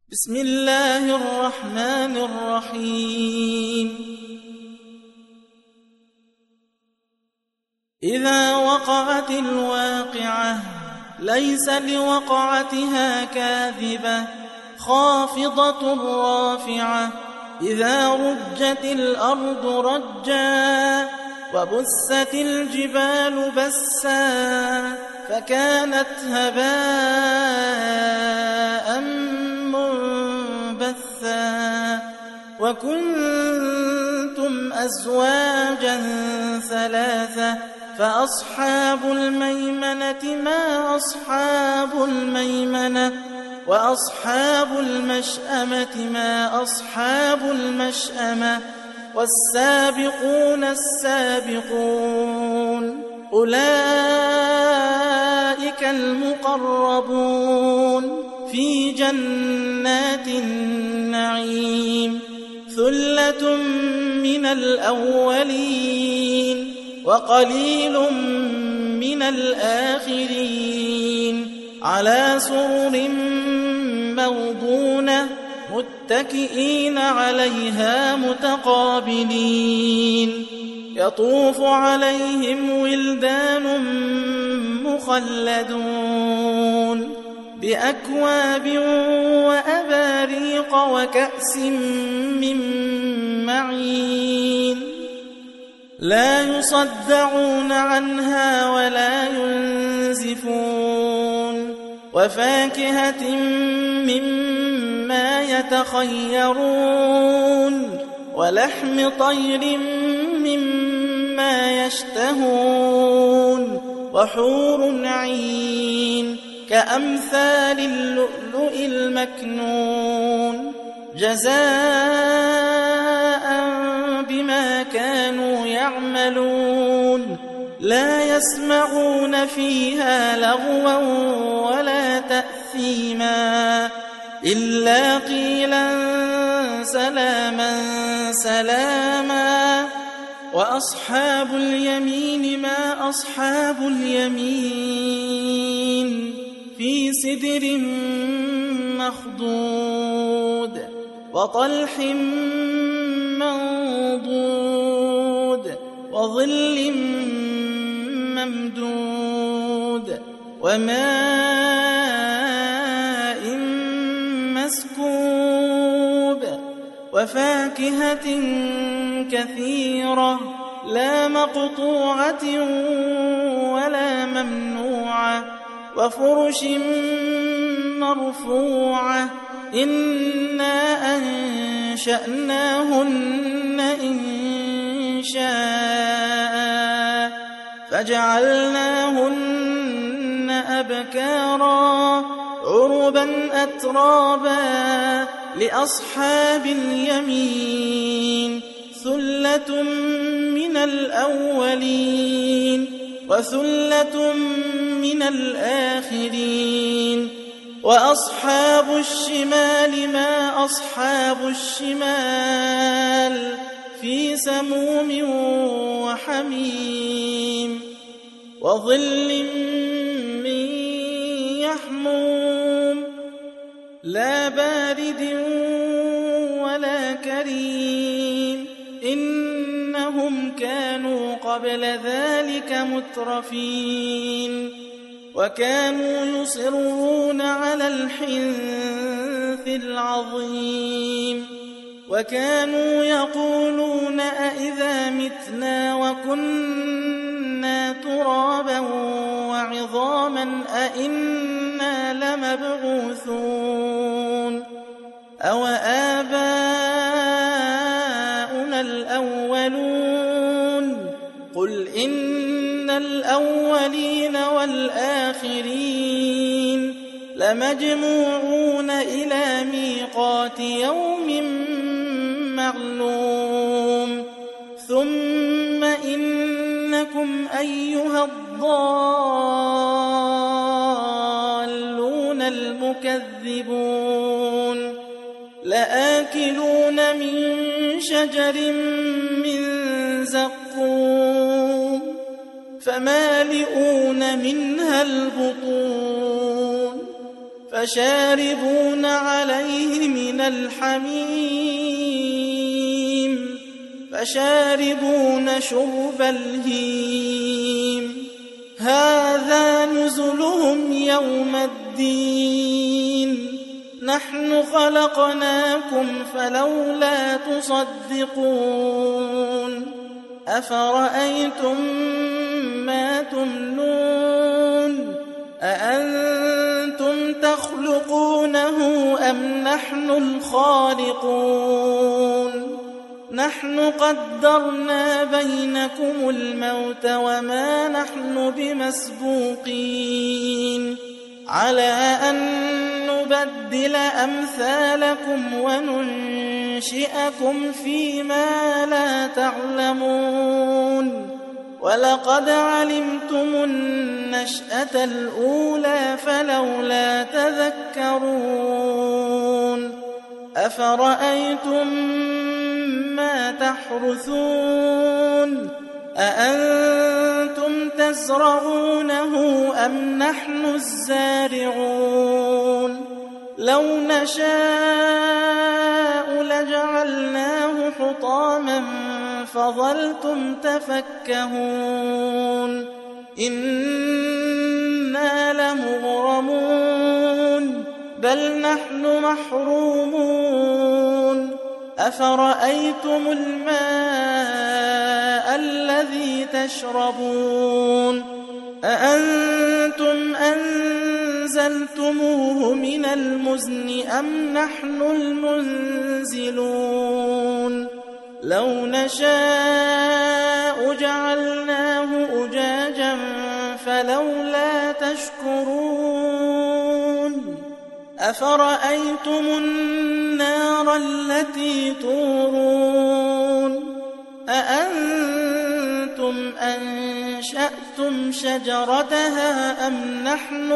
بسم الله الرحمن الرحيم إذا وقعت الواقعة ليس لوقعتها كاذبة خافضة رافعة إذا رجت الأرض رجا وبست الجبال بسا فكانت هباء منبثا وكنتم أزواجا ثلاثة فأصحاب الميمنة ما أصحاب الميمنة وأصحاب المشأمة ما أصحاب المشأمة والسابقون السابقون أولئك المقربون في جنات النعيم ثلة من الأولين وقليل من الآخرين على سرر موضونة متكئين عليها متقابلين يطوف عليهم ولدان مخلدون بأكواب وأباريق وكأس من معين لا يصدعون عنها ولا ينزفون وفاكهة مما يتخيرون ولحم طير مما يشتهون وحور عين كأمثال اللؤلؤ المكنون جزاء بما كانوا يعملون لا يسمعون فيها لغوا ولا تأثيما إلا قيلا سلاما سلاما وأصحاب اليمين ما أصحاب اليمين في سدر مخضود وطلح منضود وظل ممدود وماء مسكوب وفاكهة كثيرة لا مقطوعة ولا ممنوعة وفرش مرفوعة إنا أنشأناهن إنشاء فجعلناهن أبكارا عربا أترابا لأصحاب اليمين ثلة من الأولين وثلة من الآخرين وأصحاب الشمال ما أصحاب الشمال في سموم وحميم وظل من يحموم لا بارد ولا كريم إنهم كانوا قبل ذلك مترفين وكانوا يصرون على الحنث العظيم وكانوا يقولون أئذا متنا وكنا ترابا وعظاما أئنا لمبعوثون أو آباؤنا الأولون قل إن الأولين والآخرين لمجموعون إلى ميقات يوم معلوم ثم إنكم أيها الضالون المكذبون لآكلون من شجر من زقوم فمالئون منها البطون فشاربون عليه من الحميم فشاربون شرب الهيم هذا نزلهم يوم الدين نحن خلقناكم فلولا تصدقون أفرأيتم ما تمنون أأنتم تخلقونه أم نحن الخالقون نحن قدرنا بينكم الموت وما نحن بمسبوقين على أن نبدل أمثالكم وننشئكم فيما لا تعلمون ولقد علمتم النشأة الأولى فلولا تذكرون أفرأيتم ما تحرثون أأنتم تزرعونه أم نحن الزارعون لو نشاء لجعلناه حطاما فظلتم تفكهون إنا لمغرمون بل نحن محرومون أفرأيتم الماء الذي تشربون أأنتم أنزلتموه من المزن أم نحن المنزلون لو نشاء جعلناه أجاجا فلولا تشكرون أفرأيتم النار التي تورون أأنتم أنشأتم شجرتها أم نحن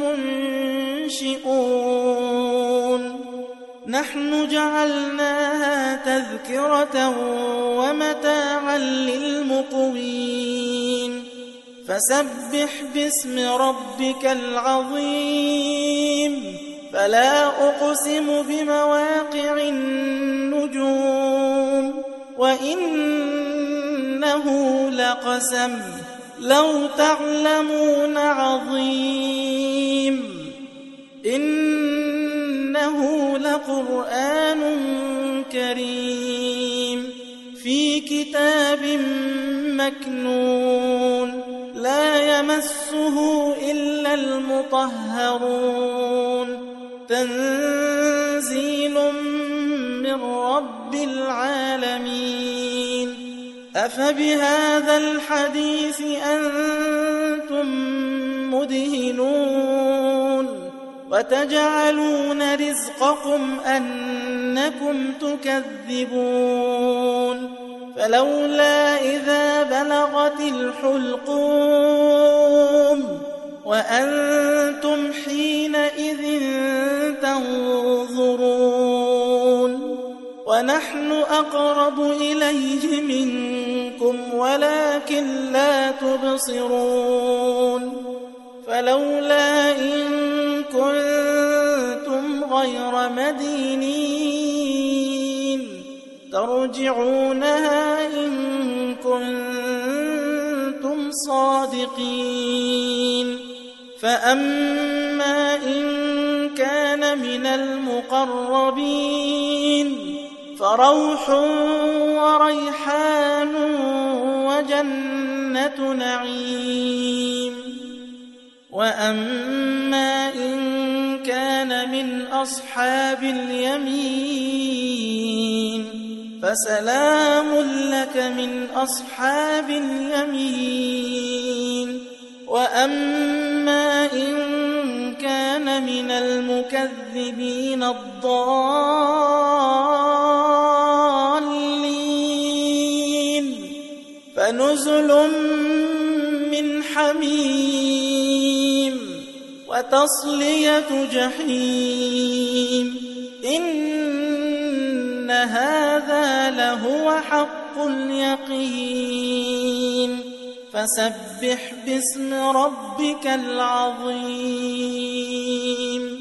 المنشئون نحن جعلناها تذكرة ومتاعا للمقوين فسبح باسم ربك العظيم فلا أقسم بمواقع النجوم وإنه لقسم لو تعلمون عظيم إنه لقرآن كريم في كتاب مكنون لا يمسه إلا المطهرون تنزيل من رب العالمين أفبهذا الحديث أنتم مدهنون وتجعلون رزقكم أنكم تكذبون فلولا إذا بلغت الحلقوم وأنتم حينئذ تنظرون ونحن أقرب إليه منكم ولكن لا تبصرون فلولا إن كنتم غير مدينين ترجعونها إن كنتم صادقين فأما إن كان من المقربين فروح وريحان وجنة نعيم وأما إن كان من أصحاب اليمين فسلام لك من أصحاب اليمين وأما إن كان من المكذبين الضالين فنزل من حميم وتصلية جحيم إن هذا لهو حق اليقين فسبح باسم ربك العظيم